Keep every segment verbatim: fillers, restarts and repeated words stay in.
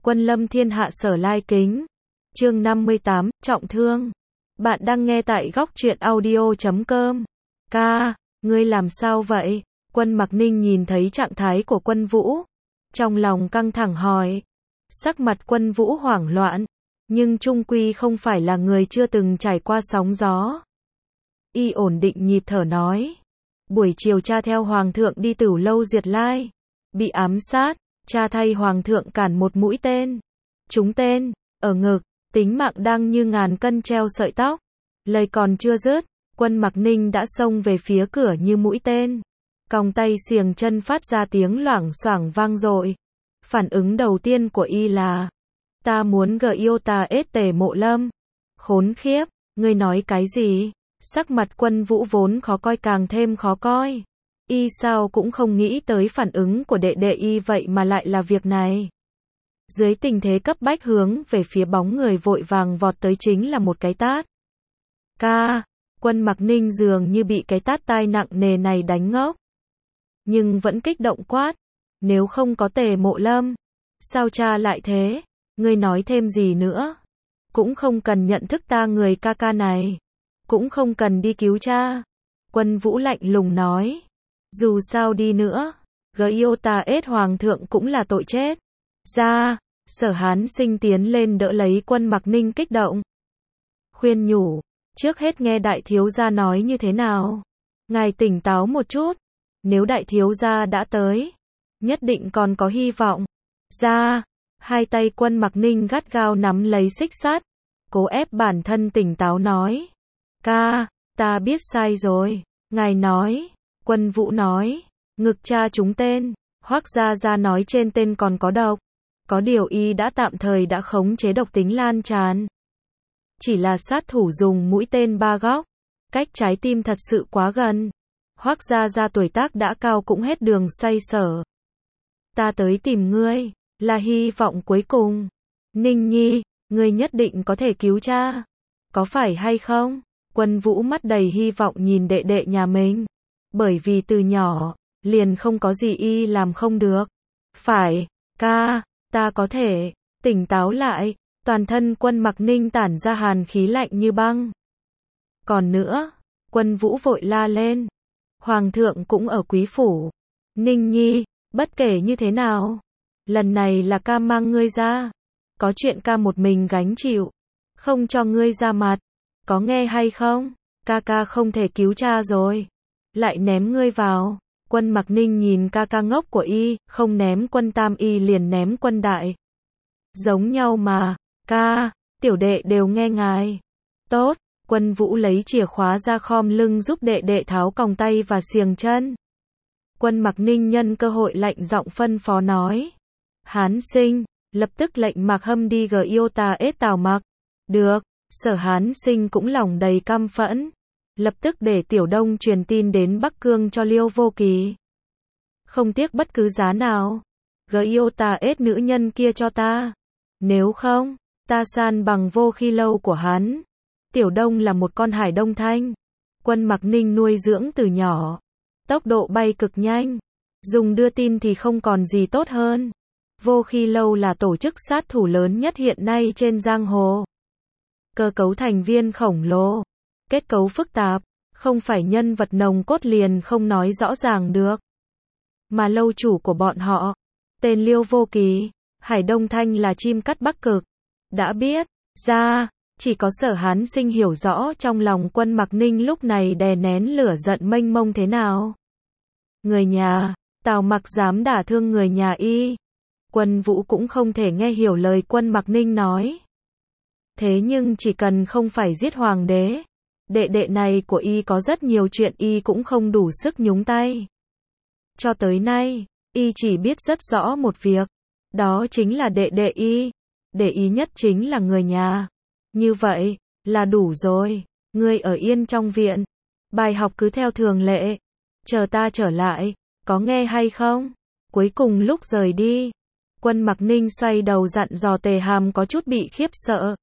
Quân lâm thiên hạ sở lai kính. Chương năm mươi tám, trọng thương. Bạn đang nghe tại góc truyện audio chấm com. Ca, ngươi làm sao vậy? Quân Mặc Ninh nhìn thấy trạng thái của Quân Vũ, trong lòng căng thẳng hỏi. Sắc mặt Quân Vũ hoảng loạn, nhưng chung quy không phải là người chưa từng trải qua sóng gió. Y ổn định nhịp thở nói. Buổi chiều cha theo Hoàng thượng đi Tửu Lâu Duyệt Lai, bị ám sát, cha thay Hoàng thượng cản một mũi tên. Trúng tên, ở ngực, tính mạng đang như ngàn cân treo sợi tóc. Lời còn chưa dứt, Quân Mặc Ninh đã xông về phía cửa như mũi tên. Còng tay xiềng chân phát ra tiếng loảng xoảng vang dội. Phản ứng đầu tiên của y là: ta muốn gờ yêu ta ết Tề Mộ Lâm. Khốn khiếp, ngươi nói cái gì? Sắc mặt Quân Vũ vốn khó coi càng thêm khó coi. Y sao cũng không nghĩ tới phản ứng của đệ đệ y vậy mà lại là việc này. Dưới tình thế cấp bách hướng về phía bóng người vội vàng vọt tới chính là một cái tát. Ca, Quân Mặc Ninh dường như bị cái tát tai nặng nề này đánh ngốc. Nhưng vẫn kích động quát. Nếu không có Tề Mộ Lâm, sao cha lại thế? Ngươi nói thêm gì nữa? Cũng không cần nhận thức ta người ca ca này. Cũng không cần đi cứu cha. Quân Vũ lạnh lùng nói. Dù sao đi nữa, gờ yêu ta ết Hoàng thượng cũng là tội chết. Ra, Sở Hán Sinh tiến lên đỡ lấy Quân Mặc Ninh kích động. Khuyên nhủ, trước hết nghe đại thiếu gia nói như thế nào. Ngài tỉnh táo một chút, nếu đại thiếu gia đã tới, nhất định còn có hy vọng. Ra, hai tay Quân Mặc Ninh gắt gao nắm lấy xích sắt, cố ép bản thân tỉnh táo nói. Ca, ta biết sai rồi, ngài nói. Quân Vũ nói, ngực cha trúng tên, Hoắc gia gia nói trên tên còn có độc. Có điều y đã tạm thời đã khống chế độc tính lan tràn. Chỉ là sát thủ dùng mũi tên ba góc, cách trái tim thật sự quá gần. Hoắc gia gia tuổi tác đã cao cũng hết đường xoay sở. Ta tới tìm ngươi, là hy vọng cuối cùng. Ninh Nhi, ngươi nhất định có thể cứu cha. Có phải hay không? Quân Vũ mắt đầy hy vọng nhìn đệ đệ nhà mình. Bởi vì từ nhỏ, liền không có gì y làm không được. Phải, ca, ta có thể. Tỉnh táo lại, toàn thân Quân Mặc Ninh tản ra hàn khí lạnh như băng. Còn nữa, Quân Vũ vội la lên. Hoàng thượng cũng ở quý phủ. Ninh Nhi, bất kể như thế nào, lần này là ca mang ngươi ra. Có chuyện ca một mình gánh chịu, không cho ngươi ra mặt. Có nghe hay không? Ca ca không thể cứu cha rồi, lại ném ngươi vào. Quân Mặc Ninh nhìn ca ca ngốc của y, không ném Quân Tam y liền ném Quân Đại. Giống nhau mà, ca, tiểu đệ đều nghe ngài. Tốt, Quân Vũ lấy chìa khóa ra khom lưng giúp đệ đệ tháo còng tay và xiềng chân. Quân Mặc Ninh nhân cơ hội lạnh giọng phân phó nói. Hán Sinh, lập tức lệnh Mạc Hâm đi gờ yêu ta ết Tào Mặc. Được, Sở Hán Sinh cũng lòng đầy căm phẫn. Lập tức để Tiểu Đông truyền tin đến Bắc Cương cho Liêu Vô Kỳ. Không tiếc bất cứ giá nào, gờ yêu ta ết nữ nhân kia cho ta. Nếu không, ta san bằng Vô Khi Lâu của hắn. Tiểu Đông là một con hải đông thanh. Quân Mặc Ninh nuôi dưỡng từ nhỏ. Tốc độ bay cực nhanh. Dùng đưa tin thì không còn gì tốt hơn. Vô Khi Lâu là tổ chức sát thủ lớn nhất hiện nay trên giang hồ. Cơ cấu thành viên khổng lồ. Kết cấu phức tạp. Không phải nhân vật nồng cốt liền không nói rõ ràng được. Mà lâu chủ của bọn họ, tên Liêu Vô Kỳ, Hải Đông Thanh là chim cắt Bắc Cực. Đã biết, ra, chỉ có Sở Hán Sinh hiểu rõ trong lòng Quân Mặc Ninh lúc này đè nén lửa giận mênh mông thế nào. Người nhà, Tào Mặc dám đả thương người nhà y. Quân Vũ cũng không thể nghe hiểu lời Quân Mặc Ninh nói. Thế nhưng chỉ cần không phải giết hoàng đế, đệ đệ này của y có rất nhiều chuyện y cũng không đủ sức nhúng tay. Cho tới nay, y chỉ biết rất rõ một việc, đó chính là đệ đệ y, để ý nhất chính là người nhà. Như vậy, là đủ rồi, ngươi ở yên trong viện, bài học cứ theo thường lệ, chờ ta trở lại, có nghe hay không? Cuối cùng lúc rời đi, Quân Mặc Ninh xoay đầu dặn dò Tề Hàm có chút bị khiếp sợ.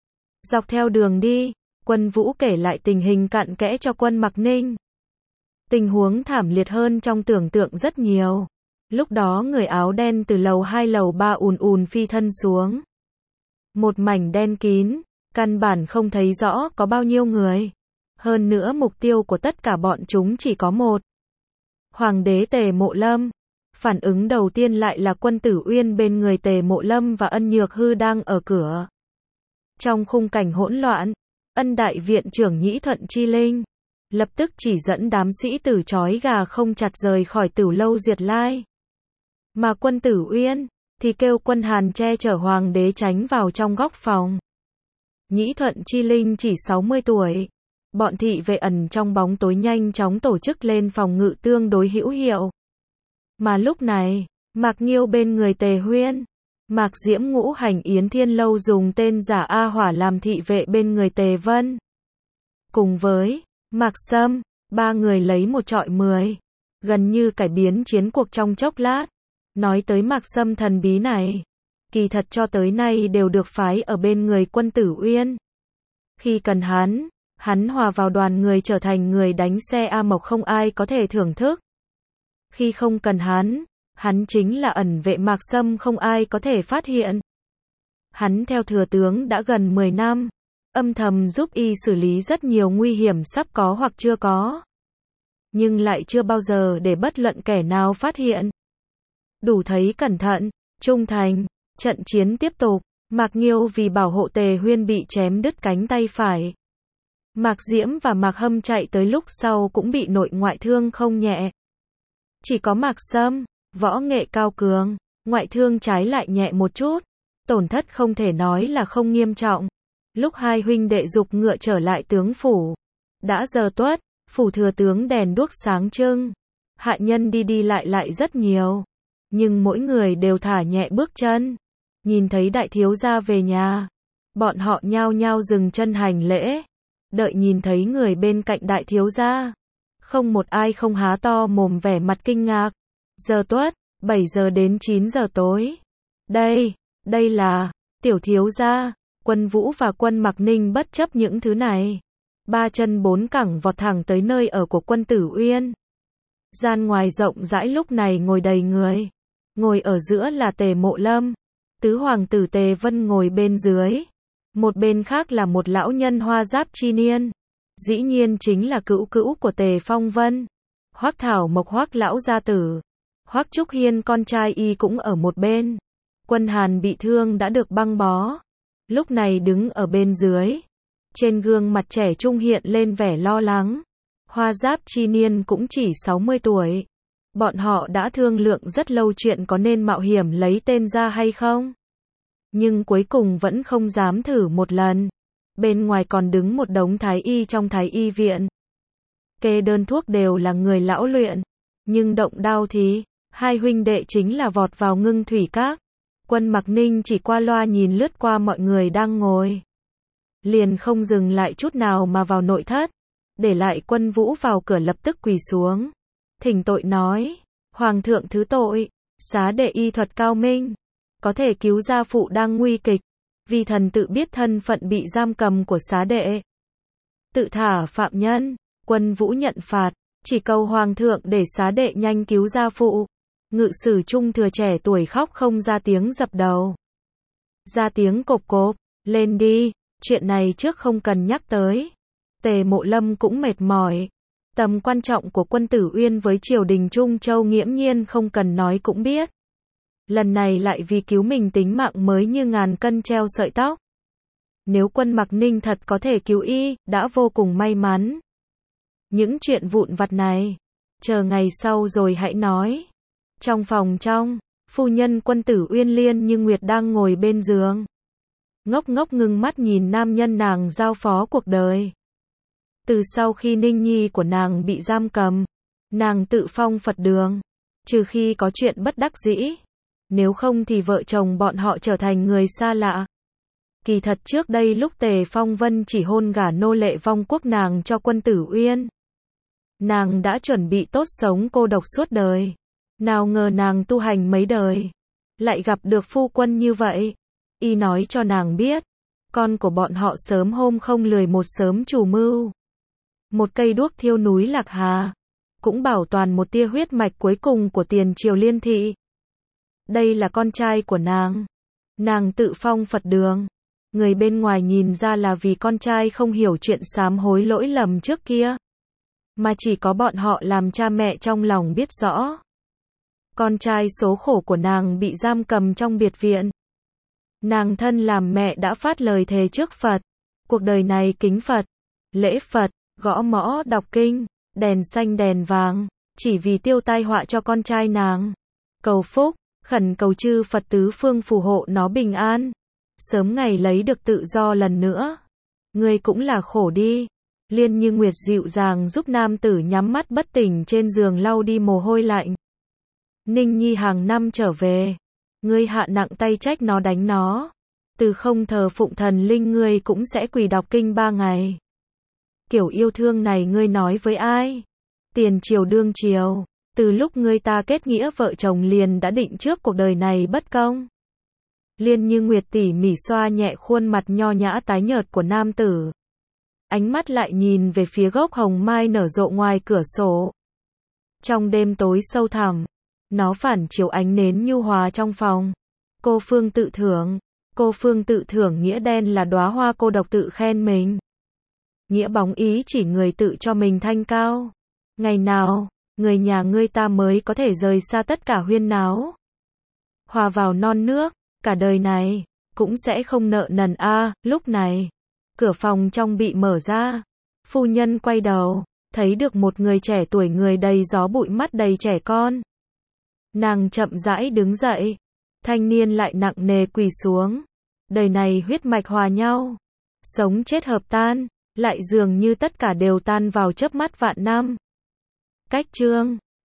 Dọc theo đường đi, Quân Vũ kể lại tình hình cặn kẽ cho Quân Mặc Ninh. Tình huống thảm liệt hơn trong tưởng tượng rất nhiều. Lúc đó người áo đen từ lầu hai lầu ba ùn ùn phi thân xuống. Một mảnh đen kín, căn bản không thấy rõ có bao nhiêu người. Hơn nữa mục tiêu của tất cả bọn chúng chỉ có một. Hoàng đế Tề Mộ Lâm. Phản ứng đầu tiên lại là Quân Tử Uyên bên người Tề Mộ Lâm và Ân Nhược Hư đang ở cửa. Trong khung cảnh hỗn loạn, Ân Đại Viện trưởng Nhĩ Thuận Chi Linh lập tức chỉ dẫn đám sĩ tử trói gà không chặt rời khỏi Tửu Lâu Duyệt Lai. Mà Quân Tử Uyên thì kêu Quân Hàn che chở hoàng đế tránh vào trong góc phòng. Nhĩ Thuận Chi Linh chỉ sáu mươi tuổi. Bọn thị vệ ẩn trong bóng tối nhanh chóng tổ chức lên phòng ngự tương đối hữu hiệu. Mà lúc này, Mạc Nghiêu bên người Tề Huyên, Mạc Diễm Ngũ Hành Yến Thiên Lâu dùng tên giả A Hỏa làm thị vệ bên người Tề Vân. Cùng với Mạc Sâm, ba người lấy một trọi mười, gần như cải biến chiến cuộc trong chốc lát. Nói tới Mạc Sâm thần bí này, kỳ thật cho tới nay đều được phái ở bên người Quân Tử Uyên. Khi cần hắn, hắn hòa vào đoàn người trở thành người đánh xe A Mộc không ai có thể thưởng thức. Khi không cần hắn, hắn chính là ẩn vệ Mạc Sâm không ai có thể phát hiện. Hắn theo thừa tướng đã gần mười năm, âm thầm giúp y xử lý rất nhiều nguy hiểm sắp có hoặc chưa có. Nhưng lại chưa bao giờ để bất luận kẻ nào phát hiện. Đủ thấy cẩn thận, trung thành, trận chiến tiếp tục, Mạc Nghiêu vì bảo hộ Tề Huyên bị chém đứt cánh tay phải. Mạc Diễm và Mạc Hâm chạy tới lúc sau cũng bị nội ngoại thương không nhẹ. Chỉ có Mạc Sâm, võ nghệ cao cường, ngoại thương trái lại nhẹ một chút, tổn thất không thể nói là không nghiêm trọng. Lúc hai huynh đệ dục ngựa trở lại tướng phủ, đã giờ tuất, phủ thừa tướng đèn đuốc sáng trưng, hạ nhân đi đi lại lại rất nhiều, nhưng mỗi người đều thả nhẹ bước chân. Nhìn thấy đại thiếu gia về nhà, bọn họ nhao nhao dừng chân hành lễ, đợi nhìn thấy người bên cạnh đại thiếu gia, không một ai không há to mồm vẻ mặt kinh ngạc. Giờ tuất, bảy giờ đến chín giờ tối. Đây, đây là tiểu thiếu gia. Quân Vũ và Quân Mặc Ninh bất chấp những thứ này, ba chân bốn cẳng vọt thẳng tới nơi ở của Quân Tử Uyên. Gian ngoài rộng rãi lúc này ngồi đầy người. Ngồi ở giữa là Tề Mộ Lâm, tứ hoàng tử Tề Vân ngồi bên dưới. Một bên khác là một lão nhân hoa giáp chi niên, dĩ nhiên chính là cữu cữu của Tề Phong Vân. Hoắc Thảo Mộc Hoắc lão gia tử, Hoắc Trúc Hiên con trai y cũng ở một bên. Quân Hàn bị thương đã được băng bó, lúc này đứng ở bên dưới. Trên gương mặt trẻ trung hiện lên vẻ lo lắng. Hoa giáp chi niên cũng chỉ sáu mươi tuổi. Bọn họ đã thương lượng rất lâu chuyện có nên mạo hiểm lấy tên ra hay không. Nhưng cuối cùng vẫn không dám thử một lần. Bên ngoài còn đứng một đống thái y trong thái y viện. Kê đơn thuốc đều là người lão luyện. Nhưng động đao thì, hai huynh đệ chính là vọt vào Ngưng Thủy Các. Quân Mặc Ninh chỉ qua loa nhìn lướt qua mọi người đang ngồi. Liền không dừng lại chút nào mà vào nội thất. Để lại Quân Vũ vào cửa lập tức quỳ xuống. Thỉnh tội nói, Hoàng thượng thứ tội, xá đệ y thuật cao minh, có thể cứu gia phụ đang nguy kịch. Vì thần tự biết thân phận bị giam cầm của xá đệ, tự thả phạm nhân. Quân Vũ nhận phạt, chỉ cầu Hoàng thượng để xá đệ nhanh cứu gia phụ. Ngự sử trung thừa trẻ tuổi khóc không ra tiếng dập đầu. Ra tiếng cộp cộp, lên đi, chuyện này trước không cần nhắc tới. Tề Mộ Lâm cũng mệt mỏi. Tầm quan trọng của Quân Tử Uyên với triều đình Trung Châu nghiễm nhiên không cần nói cũng biết. Lần này lại vì cứu mình tính mạng mới như ngàn cân treo sợi tóc. Nếu Quân Mặc Ninh thật có thể cứu y, đã vô cùng may mắn. Những chuyện vụn vặt này, chờ ngày sau rồi hãy nói. Trong phòng trong, phu nhân Quân Tử Uyên Liên Như Nguyệt đang ngồi bên giường. Ngốc ngốc ngưng mắt nhìn nam nhân nàng giao phó cuộc đời. Từ sau khi Ninh Nhi của nàng bị giam cầm, nàng tự phong Phật đường, trừ khi có chuyện bất đắc dĩ, nếu không thì vợ chồng bọn họ trở thành người xa lạ. Kỳ thật trước đây lúc Tề Phong Vân chỉ hôn gả nô lệ vong quốc nàng cho Quân Tử Uyên, nàng đã chuẩn bị tốt sống cô độc suốt đời. Nào ngờ nàng tu hành mấy đời, lại gặp được phu quân như vậy. Y nói cho nàng biết, con của bọn họ sớm hôm không lười một sớm chủ mưu. Một cây đuốc thiêu núi Lạc Hà. cũng bảo toàn một tia huyết mạch cuối cùng của tiền triều Liên thị. Đây là con trai của nàng. Nàng tự phong Phật đường. Người bên ngoài nhìn ra là vì con trai không hiểu chuyện sám hối lỗi lầm trước kia. Mà chỉ có bọn họ làm cha mẹ trong lòng biết rõ. Con trai số khổ của nàng bị giam cầm trong biệt viện. Nàng thân làm mẹ đã phát lời thề trước Phật. Cuộc đời này kính Phật, lễ Phật, gõ mõ đọc kinh, đèn xanh đèn vàng, chỉ vì tiêu tai họa cho con trai nàng. Cầu phúc, khẩn cầu chư Phật tứ phương phù hộ nó bình an. Sớm ngày lấy được tự do lần nữa. Ngươi cũng là khổ đi. Liên Như Nguyệt dịu dàng giúp nam tử nhắm mắt bất tỉnh trên giường lau đi mồ hôi lạnh. Ninh Nhi hàng năm trở về. Ngươi hạ nặng tay trách nó đánh nó. Từ không thờ phụng thần linh ngươi cũng sẽ quỳ đọc kinh ba ngày. Kiểu yêu thương này ngươi nói với ai? Tiền triều đương triều. Từ lúc ngươi ta kết nghĩa vợ chồng liền đã định trước cuộc đời này bất công. Liên Như Nguyệt tỉ mỉ xoa nhẹ khuôn mặt nho nhã tái nhợt của nam tử. Ánh mắt lại nhìn về phía gốc hồng mai nở rộ ngoài cửa sổ. Trong đêm tối sâu thẳm, nó phản chiếu ánh nến nhu hòa trong phòng. Cô Phương tự thưởng. Cô Phương tự thưởng nghĩa đen là đóa hoa cô độc tự khen mình. Nghĩa bóng ý chỉ người tự cho mình thanh cao. Ngày nào, người nhà ngươi ta mới có thể rời xa tất cả huyên náo. Hòa vào non nước, cả đời này, cũng sẽ không nợ nần a. À, lúc này, cửa phòng trong bị mở ra. Phu nhân quay đầu, thấy được một người trẻ tuổi người đầy gió bụi mắt đầy trẻ con. Nàng chậm rãi đứng dậy. Thanh niên lại nặng nề quỳ xuống. Đời này huyết mạch hòa nhau. Sống chết hợp tan. Lại dường như tất cả đều tan vào chớp mắt vạn năm. Cách chương